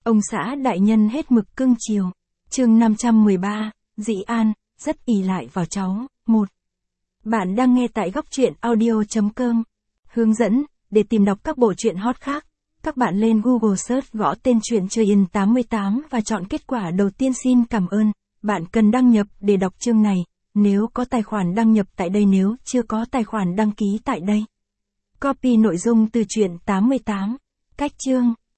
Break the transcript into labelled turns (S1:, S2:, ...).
S1: Ông xã đại nhân hết mực cưng chiều. Chương 513, Dĩ An, rất ỷ lại vào cháu. 1. Bạn đang nghe tại góc truyện audio.com. Hướng dẫn, để tìm đọc các bộ truyện hot khác, các bạn lên Google Search gõ tên truyện Chơi In 88 và chọn kết quả đầu tiên. Xin cảm ơn. Bạn cần đăng nhập để đọc chương này, nếu có tài khoản đăng nhập tại đây, nếu chưa có tài khoản đăng ký tại đây. Copy nội dung từ truyện 88. Cách chương,